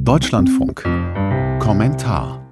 Deutschlandfunk. Kommentar.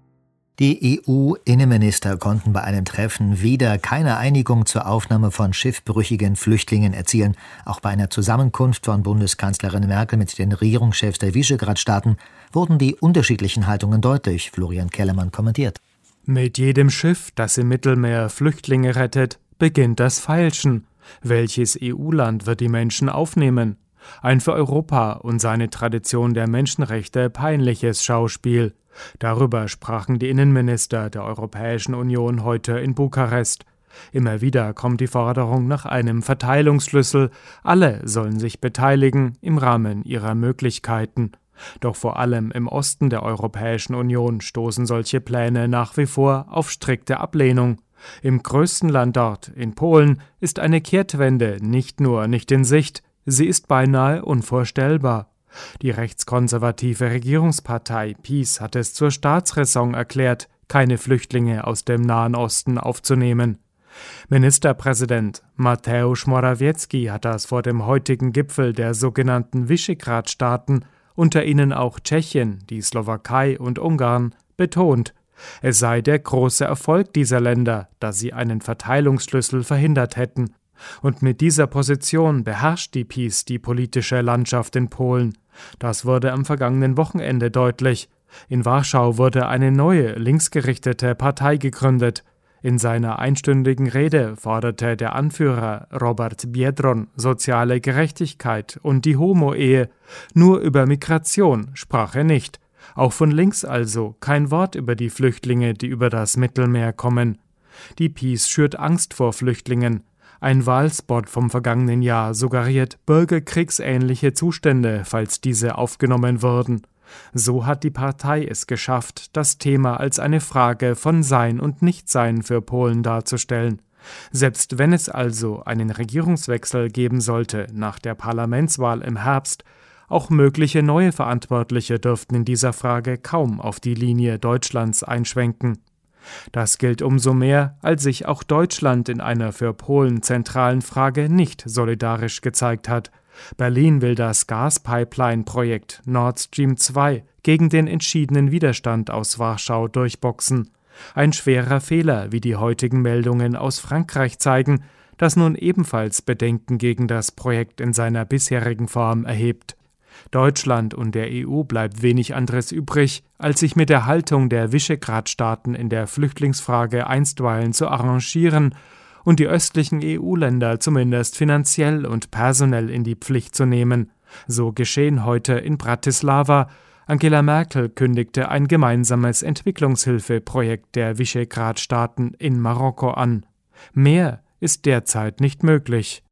Die EU-Innenminister konnten bei einem Treffen wieder keine Einigung zur Aufnahme von schiffbrüchigen Flüchtlingen erzielen. Auch bei einer Zusammenkunft von Bundeskanzlerin Merkel mit den Regierungschefs der Visegrad-Staaten wurden die unterschiedlichen Haltungen deutlich. Florian Kellermann kommentiert. Mit jedem Schiff, das im Mittelmeer Flüchtlinge rettet, beginnt das Feilschen. Welches EU-Land wird die Menschen aufnehmen? Ein für Europa und seine Tradition der Menschenrechte peinliches Schauspiel. Darüber sprachen die Innenminister der Europäischen Union heute in Bukarest. Immer wieder kommt die Forderung nach einem Verteilungsschlüssel. Alle sollen sich beteiligen im Rahmen ihrer Möglichkeiten. Doch vor allem im Osten der Europäischen Union stoßen solche Pläne nach wie vor auf strikte Ablehnung. Im größten Land dort, in Polen, ist eine Kehrtwende nicht nur nicht in Sicht, sie ist beinahe unvorstellbar. Die rechtskonservative Regierungspartei PiS hat es zur Staatsräson erklärt, keine Flüchtlinge aus dem Nahen Osten aufzunehmen. Ministerpräsident Mateusz Morawiecki hat das vor dem heutigen Gipfel der sogenannten Visegrad-Staaten, unter ihnen auch Tschechien, die Slowakei und Ungarn, betont. Es sei der große Erfolg dieser Länder, dass sie einen Verteilungsschlüssel verhindert hätten. Und mit dieser Position beherrscht die PiS die politische Landschaft in Polen. Das wurde am vergangenen Wochenende deutlich. In Warschau wurde eine neue, linksgerichtete Partei gegründet. In seiner einstündigen Rede forderte der Anführer Robert Biedron soziale Gerechtigkeit und die Homo-Ehe. Nur über Migration sprach er nicht. Auch von links also kein Wort über die Flüchtlinge, die über das Mittelmeer kommen. Die PiS schürt Angst vor Flüchtlingen. Ein Wahlspot vom vergangenen Jahr suggeriert bürgerkriegsähnliche Zustände, falls diese aufgenommen würden. So hat die Partei es geschafft, das Thema als eine Frage von Sein und Nichtsein für Polen darzustellen. Selbst wenn es also einen Regierungswechsel geben sollte nach der Parlamentswahl im Herbst, auch mögliche neue Verantwortliche dürften in dieser Frage kaum auf die Linie Deutschlands einschwenken. Das gilt umso mehr, als sich auch Deutschland in einer für Polen zentralen Frage nicht solidarisch gezeigt hat. Berlin will das Gaspipeline-Projekt Nord Stream 2 gegen den entschiedenen Widerstand aus Warschau durchboxen. Ein schwerer Fehler, wie die heutigen Meldungen aus Frankreich zeigen, das nun ebenfalls Bedenken gegen das Projekt in seiner bisherigen Form erhebt. Deutschland und der EU bleibt wenig anderes übrig, als sich mit der Haltung der Visegrad-Staaten in der Flüchtlingsfrage einstweilen zu arrangieren und die östlichen EU-Länder zumindest finanziell und personell in die Pflicht zu nehmen. So geschehen heute in Bratislava. Angela Merkel kündigte ein gemeinsames Entwicklungshilfeprojekt der Visegrad-Staaten in Marokko an. Mehr ist derzeit nicht möglich.